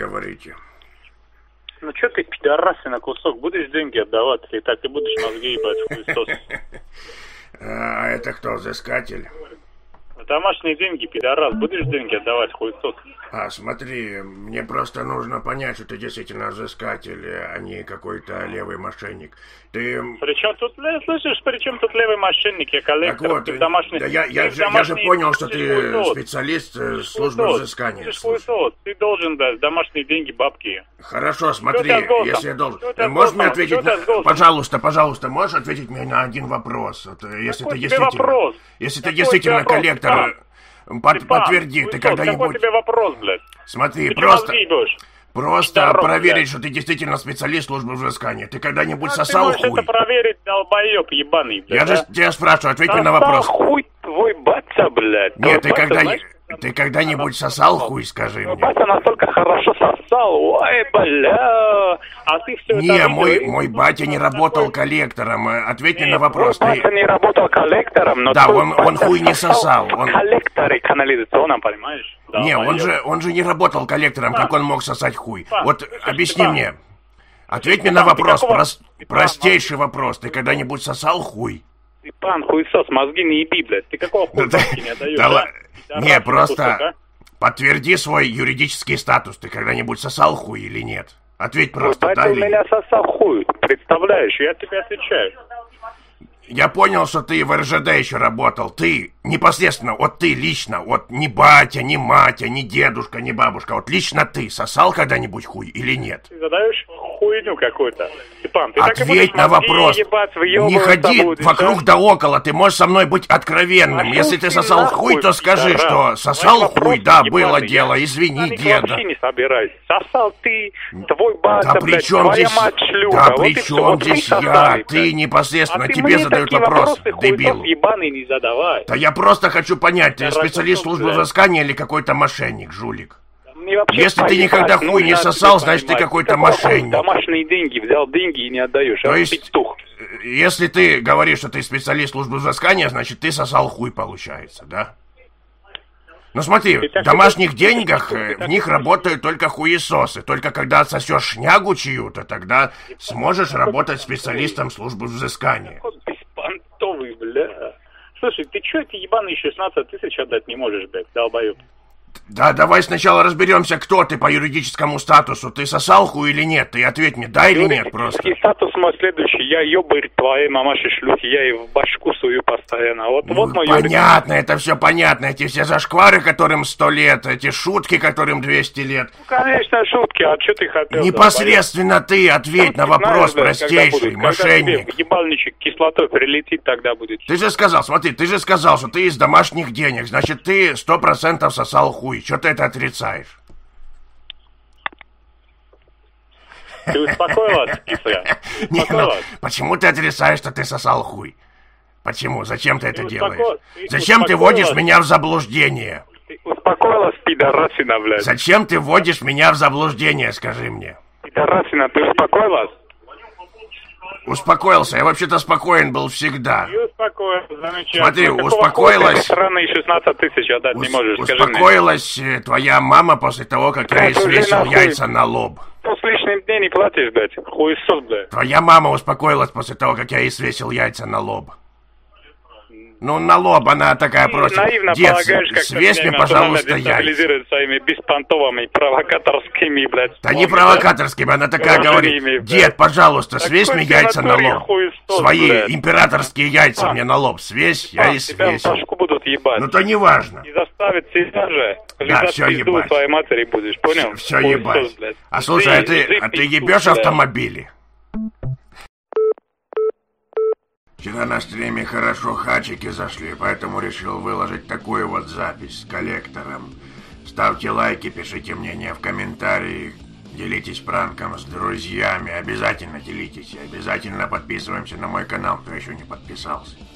говорите? Ну что ты, пидорасы, на кусок будешь деньги отдавать, или так ты будешь мозги ебать в хуесос? А это кто, взыскатель? Домашние деньги, пидорас, будешь деньги отдавать, хуесос? А, смотри, мне просто нужно понять, что ты действительно взыскатель, а не какой-то левый мошенник. Ты... Причем тут, слышишь, причем тут левый мошенник, я коллектор, Так вот, ты в домашних... да я же понял, что ты специалист службы взыскания. Ты должен дать домашние деньги, бабки. Хорошо, смотри, если я должен... Можешь мне ответить, пожалуйста, можешь ответить мне на один вопрос? Вот, если ты действительно коллектор... Подтверди, ты когда-нибудь... Какой тебе вопрос, блядь? Смотри, ты просто проверить, что ты действительно специалист службы взыскания. Ты когда-нибудь сосал хуй? Ты можешь это проверить, долбоёб ебаный, блядь. Я же тебя спрашиваю, ответь мне на вопрос. Хуй твой батя, блядь. Нет, ты когда-нибудь сосал хуй, скажи мне? Батя настолько хорошо сосал, ой, бля. А ты все не, мой батя не работал коллектором. Ответь мне на вопрос. Мой батя не работал коллектором, но... Да, он хуй не сосал. Он коллекторы канализационном, понимаешь? Да, не, он же не работал коллектором, как он мог сосать хуй. Вот объясни мне. Ответь мне на вопрос, простейший вопрос. Ты когда-нибудь сосал хуй? Ты пан хуесос, мозги не еби, блядь. Ты какого хуя бабки не отдаешь, Не, просто подтверди свой юридический статус. Ты когда-нибудь сосал хуй или нет? Ответь просто, да или нет? Ты у меня сосал хуй, представляешь? Я тебе отвечаю. Я понял, что ты в РЖД еще работал. Ты, непосредственно, вот ты лично, вот ни батя, ни матя, ни дедушка, ни бабушка, вот лично ты сосал когда-нибудь хуй или нет? Ты задаешь хуйню какую-то. Степан, ты ответь на вопрос. Не ходи вокруг да около, ты можешь со мной быть откровенным. Если ты сосал хуй, то скажи, что сосал хуй, да, было дело, извини, деда. Вообще не собирайся. Сосал ты, твой батя, да, блядь, твоя мать шлюха. Да при чем здесь я? Ты непосредственно, тебе задают вопрос, дебил. Ебаный не задавай. Да я просто хочу понять, ты специалист службы взыскания или какой-то мошенник, жулик? Если ты никогда хуй не сосал, значит ты какой-то мошенник. Домашние деньги, взял деньги и не отдаешь. То есть, если ты говоришь, что ты специалист службы взыскания, значит ты сосал хуй, получается, да? Ну смотри, в домашних деньгах в них работают только хуесосы. Только когда отсосешь шнягу чью-то, тогда сможешь работать специалистом службы взыскания. Беспонтовый, бля. Слушай, ты чё эти ебаные 16 тысяч отдать не можешь, блядь, долбоёб? Да, давай сначала разберемся, кто ты по юридическому статусу. Ты сосал хуй или нет? Ты ответь мне, да или нет просто. Юридический статус мой следующий. Я ёбарь твоей мамаши шлюхи. Я ей в башку сую постоянно. Вот мой понятно, это все понятно. Эти все зашквары, которым 100 лет, эти шутки, которым 200 лет. Ну, конечно, шутки. А что ты хотел? Непосредственно ты ответь на вопрос, простейший, мошенник. Когда ебальничек кислотой прилетит, тогда будет. Ты же сказал, смотри, ты же сказал, что ты из домашних денег. Значит, ты 100% сосал хуй. Что ты это отрицаешь? Ты успокоилась, кисля? Почему ты отрицаешь, что ты сосал хуй? Почему? Зачем ты это делаешь? Зачем ты вводишь меня в заблуждение? Ты успокоилась, пидорасина, блядь? Зачем ты вводишь меня в заблуждение, скажи мне? Пидорасина, ты успокоилась? Успокоился, я вообще-то спокоен был всегда. И успокоился, замечательно. Смотри, успокоилась... Странные 16 тысяч отдать не можешь, успокоилась твоя мама после того, как я ей свесил яйца на лоб. Ну, с лишним дней не платишь, блядь, хуесос, блядь. Твоя мама успокоилась после того, как я ей свесил яйца на лоб. Ну, на лоб она такая просит. Наивно дед, полагаешь, как свесь мне, пожалуйста, яйца. Своими беспонтовыми провокаторскими, блядь. Да не провокаторскими, она такая говорит. Дед, пожалуйста, свесь мне яйца на лоб. Свои императорские яйца мне на лоб свесь, я и свесил. Тебя будут ебать. Ну, то не важно. И заставит себя же. Да, все ебать. Твоей матери будешь, понял? Все ебать. А слушай, а ты ебешь автомобили? Вчера на стриме хорошо хачики зашли, поэтому решил выложить такую вот запись с коллектором. Ставьте лайки, пишите мнение в комментариях, делитесь пранком с друзьями, обязательно делитесь, и обязательно подписываемся на мой канал, кто еще не подписался.